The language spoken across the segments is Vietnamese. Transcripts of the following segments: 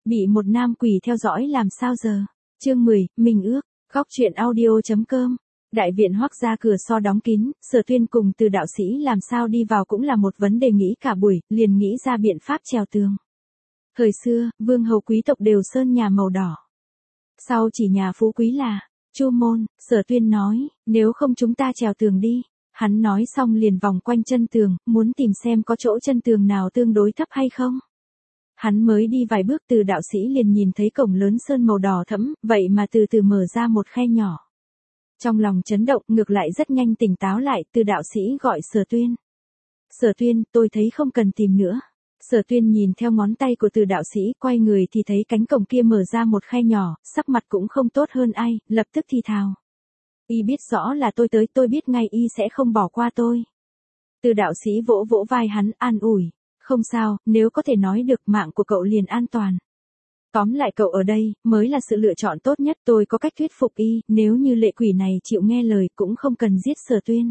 Bị một nam quỷ theo dõi làm sao giờ? Chương 10, mình ước, góc truyện audio.com. Đại viện Hoắc gia cửa so đóng kín, Sở Tuyên cùng Từ đạo sĩ làm sao đi vào cũng là một vấn đề nghĩ cả buổi, liền nghĩ ra biện pháp trèo tường. Thời xưa, vương hầu quý tộc đều sơn nhà màu đỏ. Sau chỉ nhà phú quý là Chu môn, Sở Tuyên nói, nếu không chúng ta trèo tường đi. Hắn nói xong liền vòng quanh chân tường, muốn tìm xem có chỗ chân tường nào tương đối thấp hay không. Hắn mới đi vài bước Từ đạo sĩ liền nhìn thấy cổng lớn sơn màu đỏ thẫm, vậy mà từ từ mở ra một khe nhỏ. Trong lòng chấn động, ngược lại rất nhanh tỉnh táo lại, Từ đạo sĩ gọi Sở Tuyên. Sở Tuyên, tôi thấy không cần tìm nữa. Sở Tuyên nhìn theo ngón tay của Từ đạo sĩ, quay người thì thấy cánh cổng kia mở ra một khe nhỏ, sắc mặt cũng không tốt hơn ai, lập tức thì thào. Y biết rõ là tôi tới, tôi biết ngay y sẽ không bỏ qua tôi. Từ đạo sĩ vỗ vỗ vai hắn, an ủi. Không sao, nếu có thể nói được mạng của cậu liền an toàn. Tóm lại cậu ở đây, mới là sự lựa chọn tốt nhất, tôi có cách thuyết phục y, nếu như lệ quỷ này chịu nghe lời cũng không cần giết Sở Tuyên.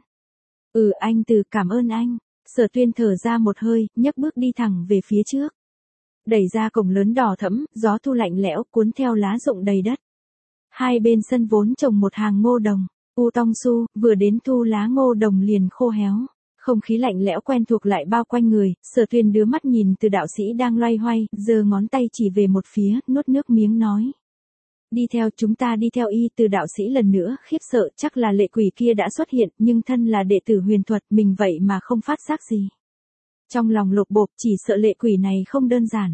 Anh Từ, cảm ơn anh. Sở Tuyên thở ra một hơi, nhấc bước đi thẳng về phía trước. Đẩy ra cổng lớn đỏ thẫm, gió thu lạnh lẽo cuốn theo lá rụng đầy đất. Hai bên sân vốn trồng một hàng ngô đồng, u tong su, vừa đến thu lá ngô đồng liền khô héo. Không khí lạnh lẽo quen thuộc lại bao quanh người, Sở Tuyên đưa mắt nhìn Từ đạo sĩ đang loay hoay, giơ ngón tay chỉ về một phía, nuốt nước miếng nói. Đi theo, chúng ta đi theo y. Từ đạo sĩ lần nữa khiếp sợ, chắc là lệ quỷ kia đã xuất hiện, nhưng thân là đệ tử huyền thuật, mình vậy mà không phát giác gì. Trong lòng lột bột, chỉ sợ lệ quỷ này không đơn giản.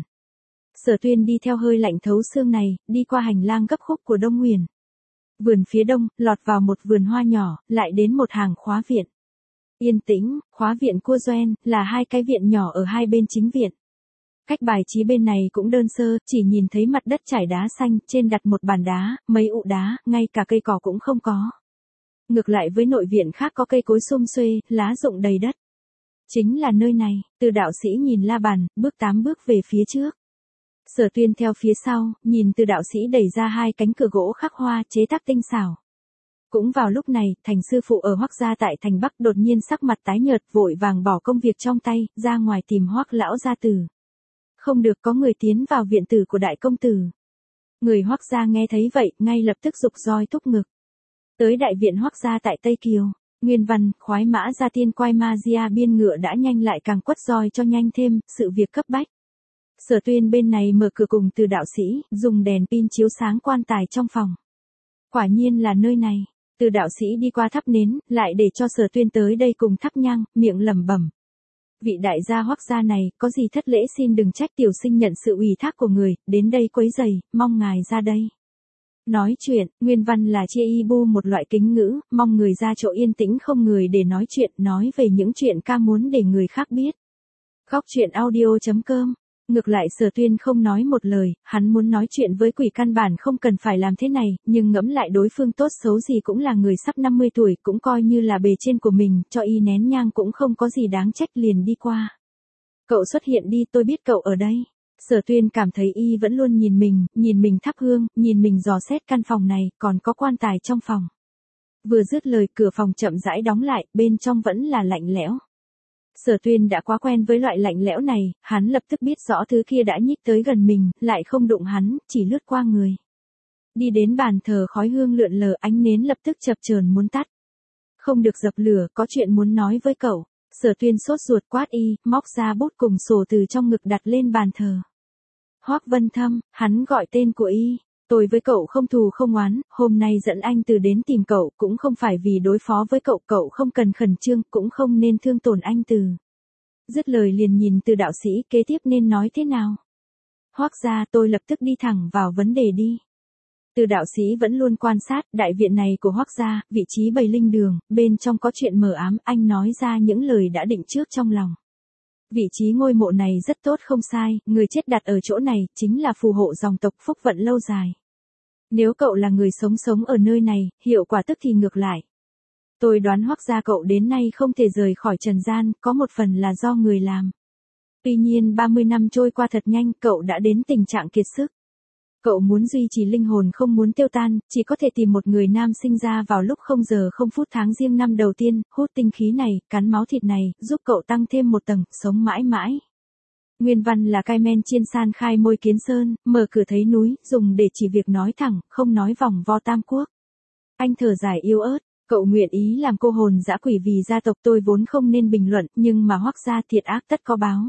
Sở Tuyên đi theo hơi lạnh thấu xương này, đi qua hành lang gấp khúc của Đông Nguyền. Vườn phía đông, lọt vào một vườn hoa nhỏ, lại đến một hàng khóa viện. Yên tĩnh, khóa viện cua doen, là hai cái viện nhỏ ở hai bên chính viện. Cách bài trí bên này cũng đơn sơ, chỉ nhìn thấy mặt đất trải đá xanh, trên đặt một bàn đá, mấy ụ đá, ngay cả cây cỏ cũng không có. Ngược lại với nội viện khác có cây cối sum xuê, lá rụng đầy đất. Chính là nơi này, Từ đạo sĩ nhìn la bàn, bước 8 bước về phía trước. Sở Tuyên theo phía sau, nhìn Từ đạo sĩ đẩy ra hai cánh cửa gỗ khắc hoa chế tác tinh xảo. Cũng vào lúc này, Thành sư phụ ở Hoắc gia tại thành Bắc đột nhiên sắc mặt tái nhợt, vội vàng bỏ công việc trong tay, ra ngoài tìm Hoắc lão gia tử. Không được, có người tiến vào viện tử của đại công tử. Người Hoắc gia nghe thấy vậy, ngay lập tức giục roi thúc ngực. Tới đại viện Hoắc gia tại Tây Kiều, Nguyên Văn, khoái mã gia tiên quay ma gia biên ngựa đã nhanh lại càng quất roi cho nhanh thêm, sự việc cấp bách. Sở Tuyên bên này mở cửa cùng Từ đạo sĩ, dùng đèn pin chiếu sáng quan tài trong phòng. Quả nhiên là nơi này. Từ đạo sĩ đi qua thắp nến, lại để cho Sở Tuyên tới đây cùng thắp nhang, miệng lẩm bẩm. Vị đại gia Hoắc gia này, có gì thất lễ xin đừng trách, tiểu sinh nhận sự ủy thác của người, đến đây quấy rầy, mong ngài ra đây. Nói chuyện, Nguyên Văn là chia y bu một loại kính ngữ, mong người ra chỗ yên tĩnh không người để nói chuyện, nói về những chuyện ca muốn để người khác biết. Góc truyện audio.com. Ngược lại Sở Tuyên không nói một lời, hắn muốn nói chuyện với quỷ căn bản không cần phải làm thế này, nhưng ngẫm lại đối phương tốt xấu gì cũng là người sắp 50 tuổi, cũng coi như là bề trên của mình, cho y nén nhang cũng không có gì đáng trách, liền đi qua. Cậu xuất hiện đi, tôi biết cậu ở đây. Sở Tuyên cảm thấy y vẫn luôn nhìn mình thắp hương, nhìn mình dò xét căn phòng này, còn có quan tài trong phòng. Vừa dứt lời cửa phòng chậm rãi đóng lại, bên trong vẫn là lạnh lẽo. Sở Tuyên đã quá quen với loại lạnh lẽo này, hắn lập tức biết rõ thứ kia đã nhích tới gần mình, lại không đụng hắn, chỉ lướt qua người. Đi đến bàn thờ, khói hương lượn lờ, ánh nến lập tức chập chờn muốn tắt. Không được dập lửa, có chuyện muốn nói với cậu. Sở Tuyên sốt ruột quát y, móc ra bút cùng sổ từ trong ngực đặt lên bàn thờ. Hoắc Vân Thâm, hắn gọi tên của y. Tôi với cậu không thù không oán, hôm nay dẫn anh Từ đến tìm cậu, cũng không phải vì đối phó với cậu, cậu không cần khẩn trương, cũng không nên thương tổn anh Từ. Dứt lời liền nhìn Từ đạo sĩ, kế tiếp nên nói thế nào? Hoắc gia, tôi lập tức đi thẳng vào vấn đề đi. Từ đạo sĩ vẫn luôn quan sát, đại viện này của Hoắc gia, vị trí bầy linh đường, bên trong có chuyện mờ ám, anh nói ra những lời đã định trước trong lòng. Vị trí ngôi mộ này rất tốt không sai, người chết đặt ở chỗ này, chính là phù hộ dòng tộc phúc vận lâu dài. Nếu cậu là người sống ở nơi này, hiệu quả tức thì ngược lại. Tôi đoán Hoắc gia cậu đến nay không thể rời khỏi trần gian, có một phần là do người làm. Tuy nhiên 30 năm trôi qua thật nhanh, cậu đã đến tình trạng kiệt sức. Cậu muốn duy trì linh hồn không muốn tiêu tan, chỉ có thể tìm một người nam sinh ra vào lúc 0 giờ 0 phút tháng Giêng năm đầu tiên, hút tinh khí này, cắn máu thịt này, giúp cậu tăng thêm một tầng, sống mãi mãi. Nguyên văn là cai men chiên san khai môi kiến sơn, mở cửa thấy núi, dùng để chỉ việc nói thẳng, không nói vòng vo tam quốc. Anh thở dài yếu ớt, cậu nguyện ý làm cô hồn dã quỷ vì gia tộc tôi vốn không nên bình luận, nhưng mà Hoắc gia thiệt ác tất có báo.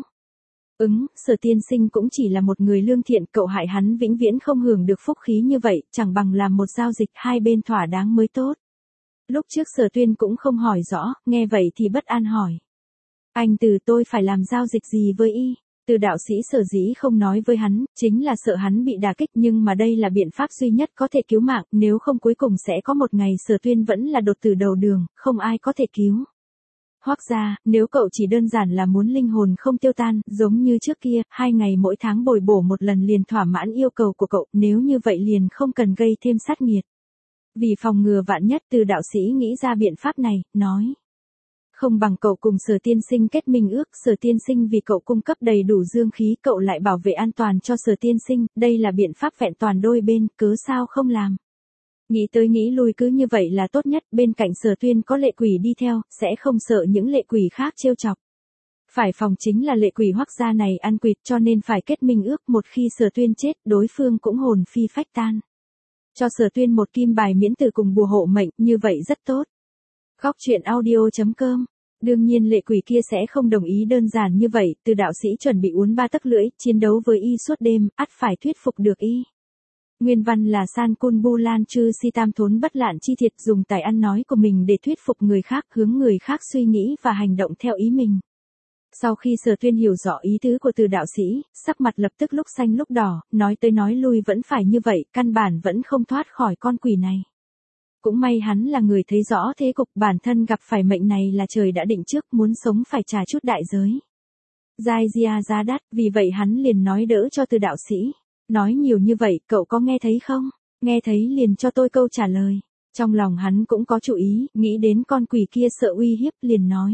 Sở tiên sinh cũng chỉ là một người lương thiện, cậu hại hắn vĩnh viễn không hưởng được phúc khí như vậy, chẳng bằng làm một giao dịch hai bên thỏa đáng mới tốt. Lúc trước Sở Tuyên cũng không hỏi rõ, nghe vậy thì bất an hỏi. Anh Từ, tôi phải làm giao dịch gì với y? Từ đạo sĩ sở dĩ không nói với hắn, chính là sợ hắn bị đả kích, nhưng mà đây là biện pháp duy nhất có thể cứu mạng, nếu không cuối cùng sẽ có một ngày Sở Tuyên vẫn là đột tử đầu đường, không ai có thể cứu. Hoắc gia, nếu cậu chỉ đơn giản là muốn linh hồn không tiêu tan, giống như trước kia, 2 ngày mỗi tháng bồi bổ một lần liền thỏa mãn yêu cầu của cậu, nếu như vậy liền không cần gây thêm sát nghiệt. Vì phòng ngừa vạn nhất, Từ đạo sĩ nghĩ ra biện pháp này, nói. Không bằng cậu cùng Sở tiên sinh kết minh ước, Sở tiên sinh vì cậu cung cấp đầy đủ dương khí, cậu lại bảo vệ an toàn cho Sở tiên sinh, đây là biện pháp vẹn toàn đôi bên, cớ sao không làm. Nghĩ tới nghĩ lui cứ như vậy là tốt nhất, bên cạnh Sở Tuyên có lệ quỷ đi theo, sẽ không sợ những lệ quỷ khác trêu chọc. Phải phòng chính là lệ quỷ Hoắc gia này ăn quỵt, cho nên phải kết minh ước, một khi Sở Tuyên chết, đối phương cũng hồn phi phách tan. Cho Sở Tuyên một kim bài miễn tử cùng bùa hộ mệnh, như vậy rất tốt. Góc truyện audio.com. Đương nhiên lệ quỷ kia sẽ không đồng ý đơn giản như vậy, Từ đạo sĩ chuẩn bị uốn 3 tấc lưỡi, chiến đấu với y suốt đêm, ắt phải thuyết phục được y. Nguyên văn là San Cun Bu Lan Chư Si Tam Thốn Bất Lạn Chi Thiệt, dùng tài ăn nói của mình để thuyết phục người khác, hướng người khác suy nghĩ và hành động theo ý mình. Sau khi Sở Tuyên hiểu rõ ý tứ của Từ đạo sĩ, sắc mặt lập tức lúc xanh lúc đỏ, nói tới nói lui vẫn phải như vậy, căn bản vẫn không thoát khỏi con quỷ này. Cũng may hắn là người thấy rõ thế cục, bản thân gặp phải mệnh này là trời đã định trước, muốn sống phải trả chút đại giới. Giai gia giá đắt, vì vậy hắn liền nói đỡ cho Từ đạo sĩ. Nói nhiều như vậy, cậu có nghe thấy không? Nghe thấy liền cho tôi câu trả lời. Trong lòng hắn cũng có chủ ý, nghĩ đến con quỷ kia sợ uy hiếp, liền nói.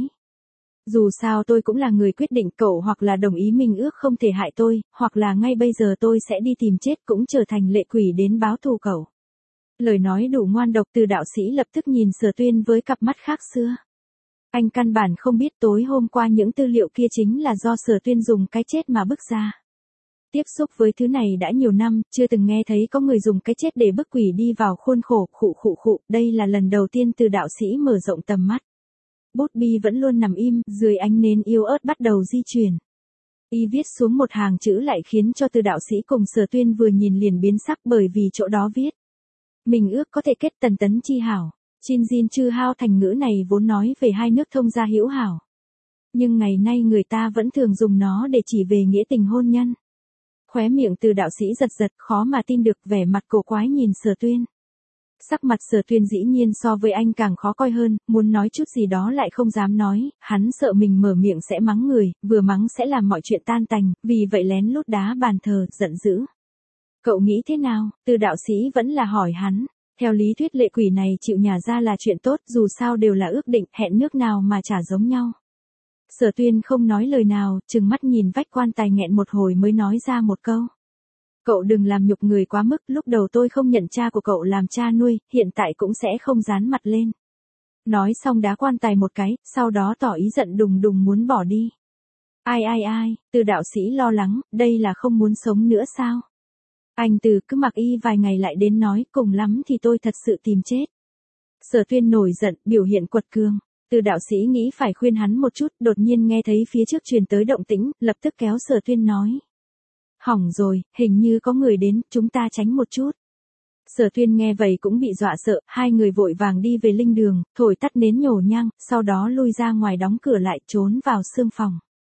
Dù sao tôi cũng là người quyết định, cậu hoặc là đồng ý minh ước không thể hại tôi, hoặc là ngay bây giờ tôi sẽ đi tìm chết, cũng trở thành lệ quỷ đến báo thù cậu. Lời nói đủ ngoan độc, Từ đạo sĩ lập tức nhìn Sở Tuyên với cặp mắt khác xưa. Anh căn bản không biết tối hôm qua những tư liệu kia chính là do Sở Tuyên dùng cái chết mà bức ra. Tiếp xúc với thứ này đã nhiều năm, chưa từng nghe thấy có người dùng cái chết để bức quỷ đi vào khuôn khổ, khụ, đây là lần đầu tiên Từ đạo sĩ mở rộng tầm mắt. Bút bi vẫn luôn nằm im, dưới ánh nến yếu ớt bắt đầu di chuyển. Y viết xuống một hàng chữ lại khiến cho Từ đạo sĩ cùng Sở Tuyên vừa nhìn liền biến sắc, bởi vì chỗ đó viết. Mình ước có thể kết tần tấn chi hảo. Chin Jin Chư Hao thành ngữ này vốn nói về hai nước thông gia hữu hảo. Nhưng ngày nay người ta vẫn thường dùng nó để chỉ về nghĩa tình hôn nhân. Khóe miệng Từ đạo sĩ giật giật, khó mà tin được, vẻ mặt cổ quái nhìn Sở Tuyên. Sắc mặt Sở Tuyên dĩ nhiên so với anh càng khó coi hơn, muốn nói chút gì đó lại không dám nói, hắn sợ mình mở miệng sẽ mắng người, vừa mắng sẽ làm mọi chuyện tan tành, vì vậy lén lút đá bàn thờ, giận dữ. Cậu nghĩ thế nào? Từ đạo sĩ vẫn là hỏi hắn. Theo lý thuyết lệ quỷ này chịu nhả ra là chuyện tốt, dù sao đều là ước định, hẹn nước nào mà chả giống nhau. Sở Tuyên không nói lời nào, trừng mắt nhìn vách quan tài nghẹn một hồi mới nói ra một câu. Cậu đừng làm nhục người quá mức, lúc đầu tôi không nhận cha của cậu làm cha nuôi, hiện tại cũng sẽ không dán mặt lên. Nói xong đá quan tài một cái, sau đó tỏ ý giận đùng đùng muốn bỏ đi. Ai, Từ đạo sĩ lo lắng, đây là không muốn sống nữa sao? Anh Từ cứ mặc y vài ngày lại đến nói, cùng lắm thì tôi thật sự tìm chết. Sở Tuyên nổi giận, biểu hiện quật cường. Từ đạo sĩ nghĩ phải khuyên hắn một chút, đột nhiên nghe thấy phía trước truyền tới động tĩnh, lập tức kéo Sở Tuyên nói. Hỏng rồi, hình như có người đến, chúng ta tránh một chút. Sở Tuyên nghe vậy cũng bị dọa sợ, hai người vội vàng đi về linh đường, thổi tắt nến nhổ nhang, sau đó lui ra ngoài đóng cửa lại, trốn vào sương phòng.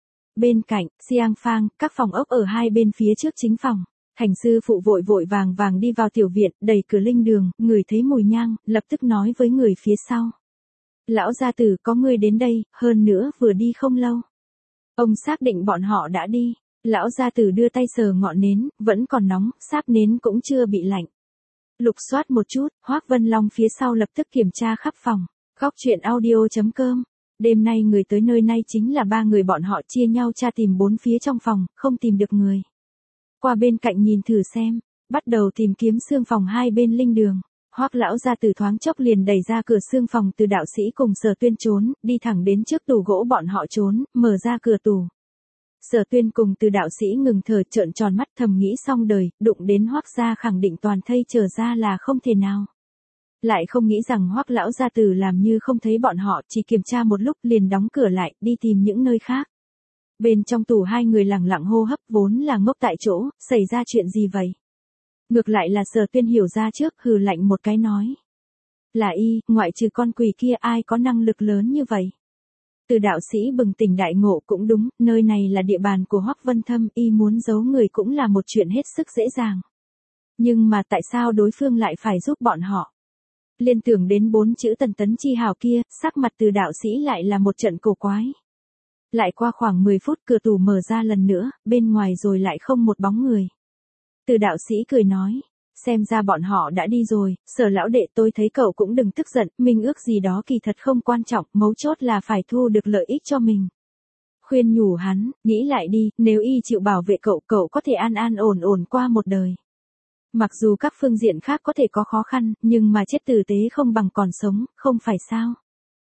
Bên cạnh, Xiang Phang, các phòng ốc ở hai bên phía trước chính phòng. Thành sư phụ vội vàng đi vào tiểu viện, đẩy cửa linh đường, người thấy mùi nhang, lập tức nói với người phía sau. Lão gia tử, có người đến đây, hơn nữa vừa đi không lâu. Ông xác định bọn họ đã đi. Lão gia tử đưa tay sờ ngọn nến, vẫn còn nóng, sáp nến cũng chưa bị lạnh. Lục soát một chút, Hoắc Vân Long phía sau lập tức kiểm tra khắp phòng. Góc truyện audio.com. Đêm nay người tới nơi này chính là 3 người, bọn họ chia nhau tra tìm 4 phía trong phòng, không tìm được người. Qua bên cạnh nhìn thử xem, bắt đầu tìm kiếm xương phòng hai bên linh đường. Hoắc lão gia tử thoáng chốc liền đẩy ra cửa xương phòng, Từ đạo sĩ cùng Sở Tuyên trốn, đi thẳng đến trước tủ gỗ bọn họ trốn, mở ra cửa tủ. Sở Tuyên cùng Từ đạo sĩ ngừng thở, trợn tròn mắt, thầm nghĩ xong đời, đụng đến Hoắc gia khẳng định toàn thây trở ra là không thể nào. Lại không nghĩ rằng Hoắc lão gia tử làm như không thấy bọn họ, chỉ kiểm tra một lúc liền đóng cửa lại, đi tìm những nơi khác. Bên trong tủ hai người lẳng lặng hô hấp, vốn là ngốc tại chỗ, xảy ra chuyện gì vậy? Ngược lại là Sở Tuyên hiểu ra trước, hừ lạnh một cái nói. Là y, ngoại trừ con quỷ kia ai có năng lực lớn như vậy? Từ đạo sĩ bừng tỉnh đại ngộ, cũng đúng, nơi này là địa bàn của Hoắc Vân Thâm, y muốn giấu người cũng là một chuyện hết sức dễ dàng. Nhưng mà tại sao đối phương lại phải giúp bọn họ? Liên tưởng đến 4 chữ Tần Tấn Chi Hào kia, sắc mặt Từ đạo sĩ lại là một trận cổ quái. Lại qua khoảng 10 phút, cửa tủ mở ra lần nữa, bên ngoài rồi lại không một bóng người. Từ đạo sĩ cười nói, xem ra bọn họ đã đi rồi, Sở lão đệ, tôi thấy cậu cũng đừng tức giận, minh ước gì đó kỳ thật không quan trọng, mấu chốt là phải thu được lợi ích cho mình. Khuyên nhủ hắn, nghĩ lại đi, nếu y chịu bảo vệ cậu, cậu có thể an an ổn ổn qua một đời. Mặc dù các phương diện khác có thể có khó khăn, nhưng mà chết tử tế không bằng còn sống, không phải sao?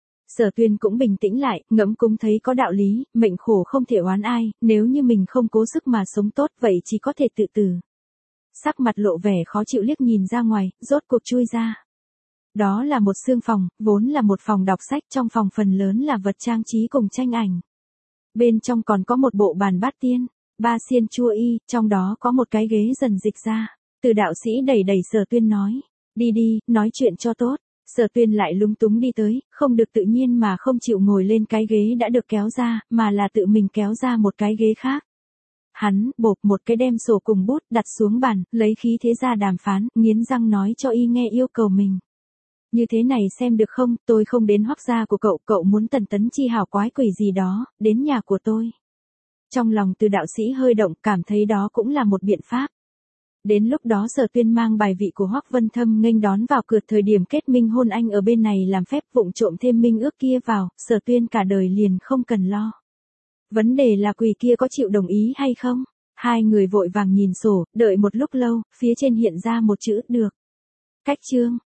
Sở Tuyên cũng bình tĩnh lại, ngẫm cũng thấy có đạo lý, mệnh khổ không thể oán ai, nếu như mình không cố sức mà sống tốt vậy chỉ có thể tự tử. Sắc mặt lộ vẻ khó chịu liếc nhìn ra ngoài, rốt cuộc chui ra. Đó là một xương phòng, vốn là một phòng đọc sách, trong phòng phần lớn là vật trang trí cùng tranh ảnh. Bên trong còn có một bộ bàn bát tiên, 3 xiên chua y, trong đó có một cái ghế dần dịch ra. Từ đạo sĩ đẩy đẩy Sở Tuyên nói, đi đi, nói chuyện cho tốt. Sở Tuyên lại lúng túng đi tới, không được tự nhiên mà không chịu ngồi lên cái ghế đã được kéo ra, mà là tự mình kéo ra một cái ghế khác. Hắn, bộp một cái đem sổ cùng bút đặt xuống bàn, lấy khí thế ra đàm phán, nghiến răng nói cho y nghe yêu cầu mình. Như thế này xem được không, tôi không đến Hoắc gia của cậu, cậu muốn Tần Tấn Chi Hào quái quỷ gì đó, đến nhà của tôi. Trong lòng Từ đạo sĩ hơi động, cảm thấy đó cũng là một biện pháp. Đến lúc đó Sở Tuyên mang bài vị của Hoắc Vân Thâm nghênh đón vào cửa, thời điểm kết minh hôn anh ở bên này làm phép vụng trộm thêm minh ước kia vào, Sở Tuyên cả đời liền không cần lo. Vấn đề là quỷ kia có chịu đồng ý hay không? Hai người vội vàng nhìn sổ, đợi một lúc lâu, phía trên hiện ra một chữ được. Cách chương.